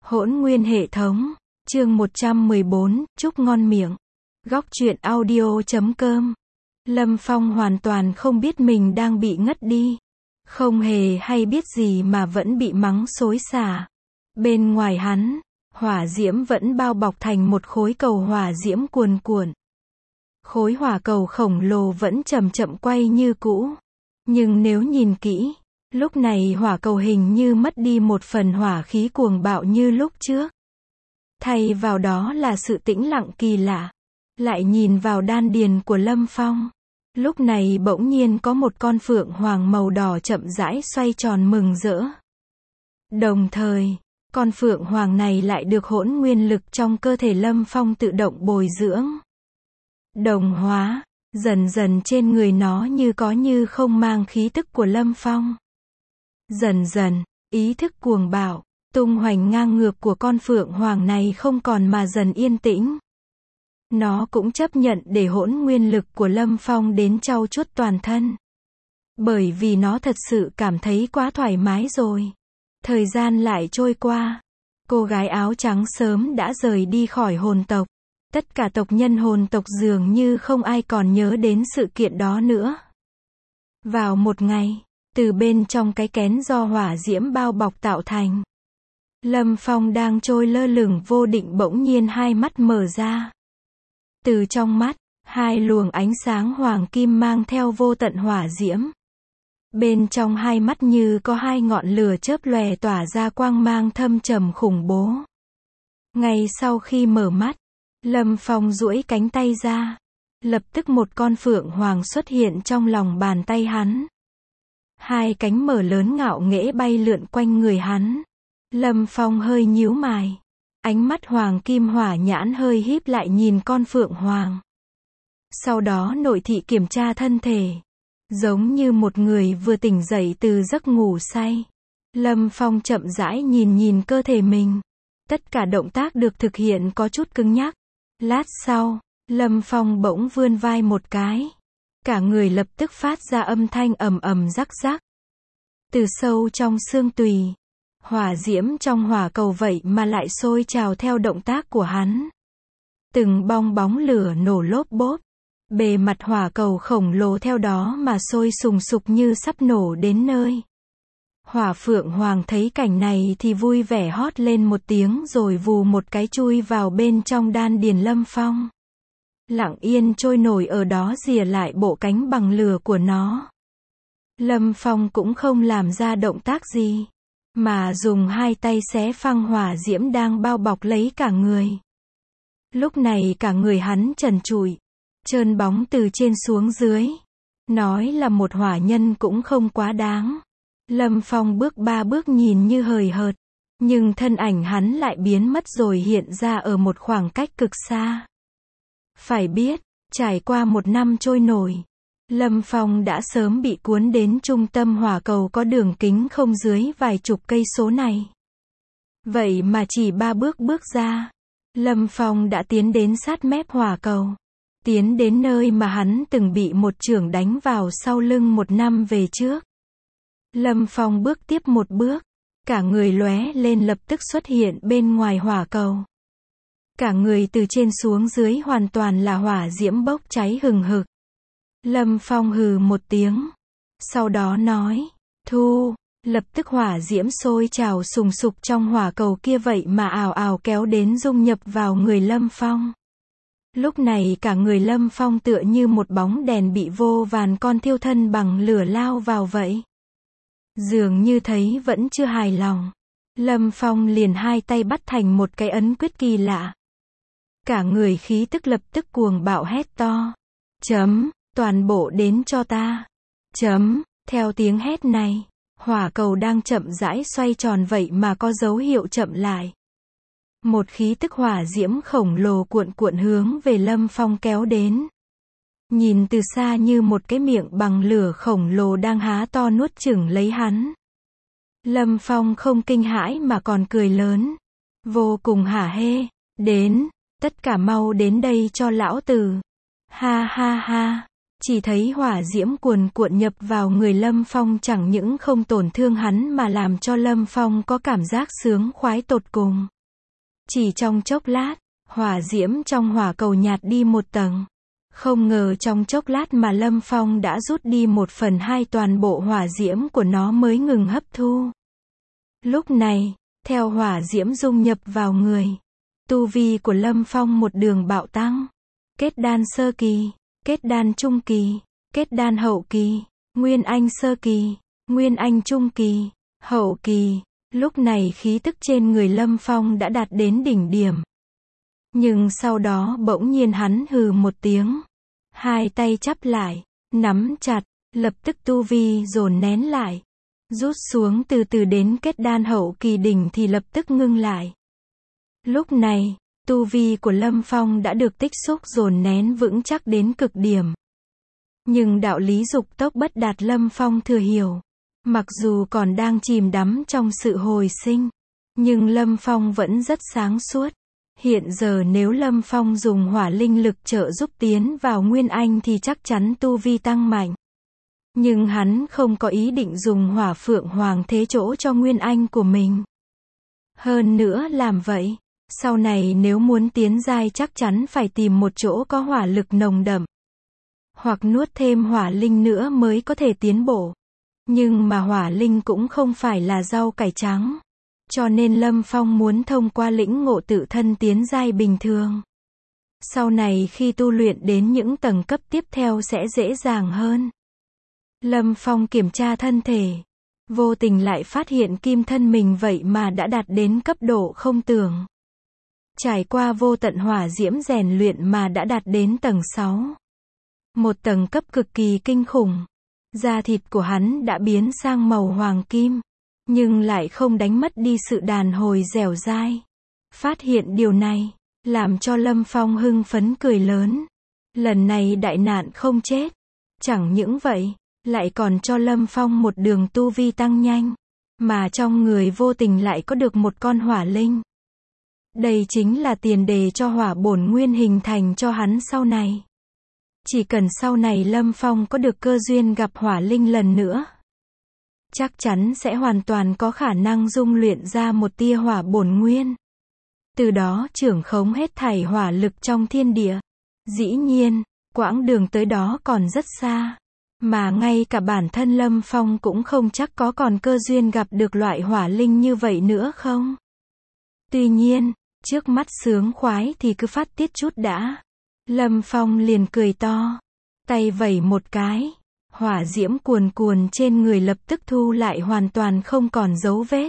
Hỗn nguyên hệ thống, chương 114, chúc ngon miệng. Góc truyện audio.com. Lâm Phong hoàn toàn không biết mình đang bị ngất đi. Không hề hay biết gì mà vẫn bị mắng xối xả. Bên ngoài hắn, hỏa diễm vẫn bao bọc thành một khối cầu hỏa diễm cuồn cuộn. Khối hỏa cầu khổng lồ vẫn chậm chậm quay như cũ. Nhưng nếu nhìn kỹ, lúc này hỏa cầu hình như mất đi một phần hỏa khí cuồng bạo như lúc trước. Thay vào đó là sự tĩnh lặng kỳ lạ. Lại nhìn vào đan điền của Lâm Phong. Lúc này bỗng nhiên có một con phượng hoàng màu đỏ chậm rãi xoay tròn mừng rỡ. Đồng thời, con phượng hoàng này lại được hỗn nguyên lực trong cơ thể Lâm Phong tự động bồi dưỡng. Đồng hóa, dần dần trên người nó như có như không mang khí tức của Lâm Phong. Dần dần, ý thức cuồng bạo, tung hoành ngang ngược của con phượng hoàng này không còn mà dần yên tĩnh. Nó cũng chấp nhận để hỗn nguyên lực của Lâm Phong đến trau chuốt toàn thân. Bởi vì nó thật sự cảm thấy quá thoải mái rồi. Thời gian lại trôi qua. Cô gái áo trắng sớm đã rời đi khỏi hồn tộc. Tất cả tộc nhân hồn tộc dường như không ai còn nhớ đến sự kiện đó nữa. Vào một ngày, từ bên trong cái kén do hỏa diễm bao bọc tạo thành, Lâm Phong đang trôi lơ lửng vô định bỗng nhiên hai mắt mở ra. Từ trong mắt, hai luồng ánh sáng hoàng kim mang theo vô tận hỏa diễm. Bên trong hai mắt như có hai ngọn lửa chớp lòe tỏa ra quang mang thâm trầm khủng bố. Ngay sau khi mở mắt, Lâm Phong duỗi cánh tay ra. Lập tức một con phượng hoàng xuất hiện trong lòng bàn tay hắn. Hai cánh mở lớn ngạo nghễ bay lượn quanh người hắn. Lâm Phong hơi nhíu mày. Ánh mắt hoàng kim hỏa nhãn hơi híp lại nhìn con phượng hoàng. Sau đó nội thị kiểm tra thân thể. Giống như một người vừa tỉnh dậy từ giấc ngủ say. Lâm Phong chậm rãi nhìn cơ thể mình. Tất cả động tác được thực hiện có chút cứng nhắc. Lát sau, Lâm Phong bỗng vươn vai một cái. Cả người lập tức phát ra âm thanh ầm ầm rắc rắc. Từ sâu trong xương tùy, hỏa diễm trong hỏa cầu vậy mà lại sôi trào theo động tác của hắn. Từng bong bóng lửa nổ lốp bốp. Bề mặt hỏa cầu khổng lồ theo đó mà sôi sùng sục như sắp nổ đến nơi. Hỏa phượng hoàng thấy cảnh này thì vui vẻ hót lên một tiếng rồi vù một cái chui vào bên trong đan điền Lâm Phong. Lặng yên trôi nổi ở đó rìa lại bộ cánh bằng lửa của nó. Lâm Phong cũng không làm ra động tác gì, mà dùng hai tay xé phăng hỏa diễm đang bao bọc lấy cả người. Lúc này cả người hắn trần trụi, trơn bóng từ trên xuống dưới. Nói là một hỏa nhân cũng không quá đáng. Lâm Phong bước ba bước nhìn như hời hợt, nhưng thân ảnh hắn lại biến mất rồi hiện ra ở một khoảng cách cực xa. Phải biết, trải qua một năm trôi nổi, Lâm Phong đã sớm bị cuốn đến trung tâm hỏa cầu có đường kính không dưới vài chục cây số này. Vậy mà chỉ ba bước ra, Lâm Phong đã tiến đến sát mép hỏa cầu. Tiến đến nơi mà hắn từng bị một chưởng đánh vào sau lưng một năm về trước. Lâm Phong bước tiếp một bước, cả người lóe lên lập tức xuất hiện bên ngoài hỏa cầu. Cả người từ trên xuống dưới hoàn toàn là hỏa diễm bốc cháy hừng hực. Lâm Phong hừ một tiếng. Sau đó nói, thu, lập tức hỏa diễm sôi trào sùng sục trong hỏa cầu kia vậy mà ào ào kéo đến dung nhập vào người Lâm Phong. Lúc này cả người Lâm Phong tựa như một bóng đèn bị vô vàn con thiêu thân bằng lửa lao vào vậy. Dường như thấy vẫn chưa hài lòng, Lâm Phong liền hai tay bắt thành một cái ấn quyết kỳ lạ. Cả người khí tức lập tức cuồng bạo hét to. Toàn bộ đến cho ta. Theo tiếng hét này, hỏa cầu đang chậm rãi xoay tròn vậy mà có dấu hiệu chậm lại. Một khí tức hỏa diễm khổng lồ cuộn cuộn hướng về Lâm Phong kéo đến. Nhìn từ xa như một cái miệng bằng lửa khổng lồ đang há to nuốt chửng lấy hắn. Lâm Phong không kinh hãi mà còn cười lớn. Vô cùng hả hê. Đến, tất cả mau đến đây cho lão tử. Ha ha ha. Chỉ thấy hỏa diễm cuồn cuộn nhập vào người Lâm Phong chẳng những không tổn thương hắn mà làm cho Lâm Phong có cảm giác sướng khoái tột cùng. Chỉ trong chốc lát, hỏa diễm trong hỏa cầu nhạt đi một tầng. Không ngờ trong chốc lát mà Lâm Phong đã rút đi 1/2 toàn bộ hỏa diễm của nó mới ngừng hấp thu. Lúc này, theo hỏa diễm dung nhập vào người, tu vi của Lâm Phong một đường bạo tăng. Kết đan sơ kỳ, kết đan trung kỳ, kết đan hậu kỳ, nguyên anh sơ kỳ, nguyên anh trung kỳ, hậu kỳ. Lúc này khí tức trên người Lâm Phong đã đạt đến đỉnh điểm. Nhưng sau đó bỗng nhiên hắn hừ một tiếng. Hai tay chắp lại, nắm chặt, lập tức tu vi dồn nén lại. Rút xuống từ từ đến kết đan hậu kỳ đỉnh thì lập tức ngưng lại. Lúc này, tu vi của Lâm Phong đã được tích xúc dồn nén vững chắc đến cực điểm. Nhưng đạo lý dục tốc bất đạt Lâm Phong thừa hiểu. Mặc dù còn đang chìm đắm trong sự hồi sinh, nhưng Lâm Phong vẫn rất sáng suốt. Hiện giờ nếu Lâm Phong dùng hỏa linh lực trợ giúp tiến vào Nguyên Anh thì chắc chắn tu vi tăng mạnh. Nhưng hắn không có ý định dùng hỏa phượng hoàng thế chỗ cho Nguyên Anh của mình. Hơn nữa làm vậy, sau này nếu muốn tiến giai chắc chắn phải tìm một chỗ có hỏa lực nồng đậm. Hoặc nuốt thêm hỏa linh nữa mới có thể tiến bộ. Nhưng mà hỏa linh cũng không phải là rau cải trắng. Cho nên Lâm Phong muốn thông qua lĩnh ngộ tự thân tiến giai bình thường. Sau này khi tu luyện đến những tầng cấp tiếp theo sẽ dễ dàng hơn. Lâm Phong kiểm tra thân thể. Vô tình lại phát hiện kim thân mình vậy mà đã đạt đến cấp độ không tưởng. Trải qua vô tận hỏa diễm rèn luyện mà đã đạt đến tầng 6. Một tầng cấp cực kỳ kinh khủng. Da thịt của hắn đã biến sang màu hoàng kim. Nhưng lại không đánh mất đi sự đàn hồi dẻo dai. Phát hiện điều này, làm cho Lâm Phong hưng phấn cười lớn. Lần này đại nạn không chết. Chẳng những vậy, lại còn cho Lâm Phong một đường tu vi tăng nhanh. Mà trong người vô tình lại có được một con hỏa linh. Đây chính là tiền đề cho hỏa bổn nguyên hình thành cho hắn sau này. Chỉ cần sau này Lâm Phong có được cơ duyên gặp hỏa linh lần nữa, chắc chắn sẽ hoàn toàn có khả năng dung luyện ra một tia hỏa bổn nguyên. Từ đó trưởng khống hết thảy hỏa lực trong thiên địa. Dĩ nhiên, quãng đường tới đó còn rất xa. Mà ngay cả bản thân Lâm Phong cũng không chắc có còn cơ duyên gặp được loại hỏa linh như vậy nữa không. Tuy nhiên, trước mắt sướng khoái thì cứ phát tiết chút đã. Lâm Phong liền cười to. Tay vẩy một cái. Hỏa diễm cuồn cuồn trên người lập tức thu lại hoàn toàn không còn dấu vết.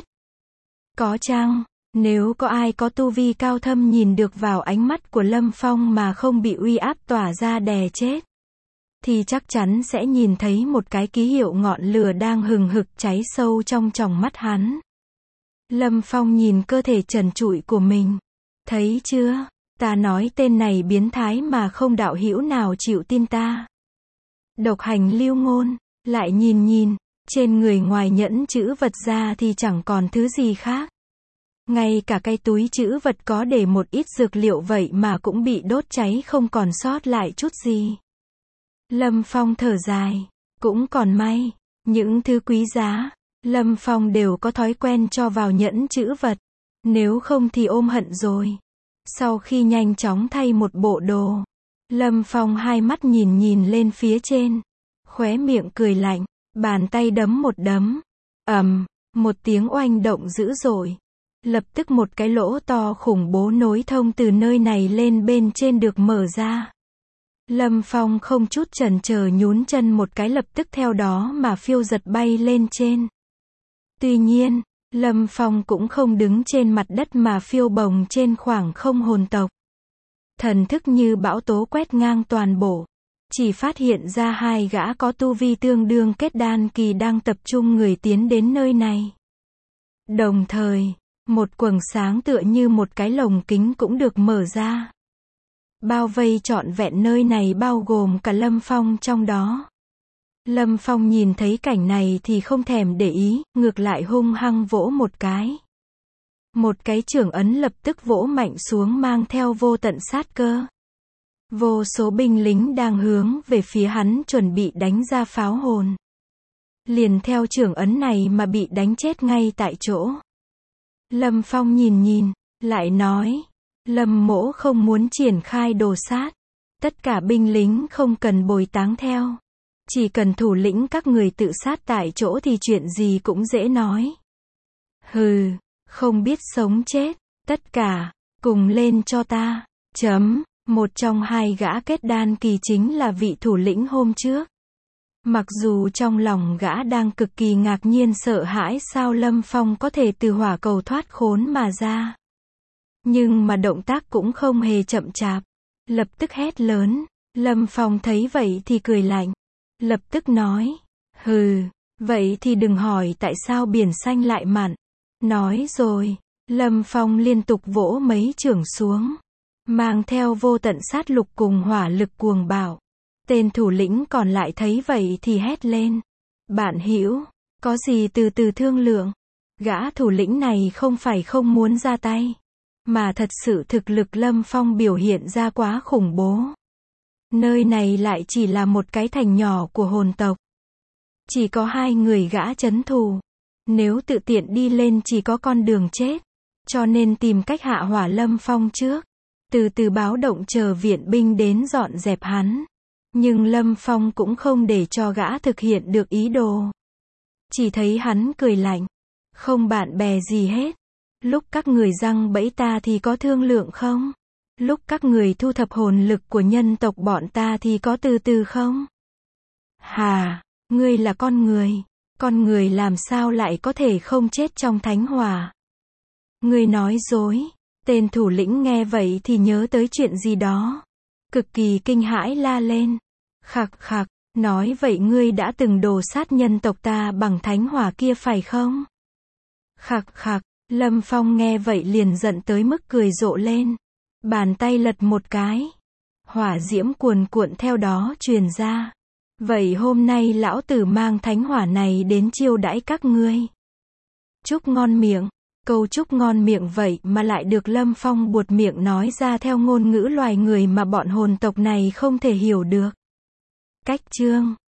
Có chăng, nếu có ai có tu vi cao thâm nhìn được vào ánh mắt của Lâm Phong mà không bị uy áp tỏa ra đè chết, thì chắc chắn sẽ nhìn thấy một cái ký hiệu ngọn lửa đang hừng hực cháy sâu trong tròng mắt hắn. Lâm Phong nhìn cơ thể trần trụi của mình. Thấy chưa, ta nói tên này biến thái mà không đạo hữu nào chịu tin ta. Độc hành lưu ngôn, lại nhìn, trên người ngoài nhẫn chữ vật ra thì chẳng còn thứ gì khác. Ngay cả cái túi chữ vật có để một ít dược liệu vậy mà cũng bị đốt cháy không còn sót lại chút gì. Lâm Phong thở dài, cũng còn may, những thứ quý giá, Lâm Phong đều có thói quen cho vào nhẫn chữ vật, nếu không thì ôm hận rồi. Sau khi nhanh chóng thay một bộ đồ, Lâm Phong hai mắt nhìn lên phía trên, khóe miệng cười lạnh, bàn tay đấm một đấm, một tiếng oanh động dữ dội. Lập tức một cái lỗ to khủng bố nối thông từ nơi này lên bên trên được mở ra. Lâm Phong không chút chần chờ nhún chân một cái lập tức theo đó mà phiêu giật bay lên trên. Tuy nhiên, Lâm Phong cũng không đứng trên mặt đất mà phiêu bồng trên khoảng không hồn tộc. Thần thức như bão tố quét ngang toàn bộ. Chỉ phát hiện ra hai gã có tu vi tương đương kết đan kỳ đang tập trung người tiến đến nơi này. Đồng thời, một quầng sáng tựa như một cái lồng kính cũng được mở ra. Bao vây trọn vẹn nơi này bao gồm cả Lâm Phong trong đó. Lâm Phong nhìn thấy cảnh này thì không thèm để ý, ngược lại hung hăng vỗ một cái. Một cái chưởng ấn lập tức vỗ mạnh xuống mang theo vô tận sát cơ. Vô số binh lính đang hướng về phía hắn chuẩn bị đánh ra pháo hồn. Liền theo chưởng ấn này mà bị đánh chết ngay tại chỗ. Lâm Phong nhìn, Lại nói, Lâm Mỗ không muốn triển khai đồ sát. Tất cả binh lính không cần bồi táng theo. Chỉ cần thủ lĩnh các người tự sát tại chỗ thì chuyện gì cũng dễ nói. Hừ, không biết sống chết, tất cả, cùng lên cho ta. Một trong hai gã kết đan kỳ chính là vị thủ lĩnh hôm trước. Mặc dù trong lòng gã đang cực kỳ ngạc nhiên sợ hãi sao Lâm Phong có thể từ hỏa cầu thoát khốn mà ra. Nhưng mà động tác cũng không hề chậm chạp. Lập tức hét lớn. Lâm Phong thấy vậy thì cười lạnh. Lập tức nói. Hừ, vậy thì đừng hỏi tại sao biển xanh lại mặn. Nói rồi, Lâm Phong liên tục vỗ mấy chưởng xuống. Mang theo vô tận sát lục cùng hỏa lực cuồng bạo. Tên thủ lĩnh còn lại thấy vậy thì hét lên. Bạn hữu, có gì từ từ thương lượng. Gã thủ lĩnh này không phải không muốn ra tay. Mà thật sự thực lực Lâm Phong biểu hiện ra quá khủng bố. Nơi này lại chỉ là một cái thành nhỏ của hồn tộc. Chỉ có 2 người gã trấn thủ. Nếu tự tiện đi lên chỉ có con đường chết. Cho nên tìm cách hạ hỏa Lâm Phong trước. Từ từ báo động chờ viện binh đến dọn dẹp hắn. Nhưng Lâm Phong cũng không để cho gã thực hiện được ý đồ. Chỉ thấy hắn cười lạnh. Không bạn bè gì hết. Lúc các người giăng bẫy ta thì có thương lượng không? Lúc các người thu thập hồn lực của nhân tộc bọn ta thì có từ từ không? Hà, ngươi là con người làm sao lại có thể không chết trong thánh hỏa? Ngươi nói dối. Tên thủ lĩnh nghe vậy thì nhớ tới chuyện gì đó. Cực kỳ kinh hãi la lên. Khặc khặc, nói vậy ngươi đã từng đồ sát nhân tộc ta bằng thánh hỏa kia phải không? Khặc khặc, Lâm Phong nghe vậy liền giận tới mức cười rộ lên. Bàn tay lật một cái. Hỏa diễm cuồn cuộn theo đó truyền ra. Vậy hôm nay lão tử mang thánh hỏa này đến chiêu đãi các ngươi. Chúc ngon miệng. Câu chúc ngon miệng vậy mà lại được Lâm Phong buột miệng nói ra theo ngôn ngữ loài người mà bọn hồn tộc này không thể hiểu được. Cách chương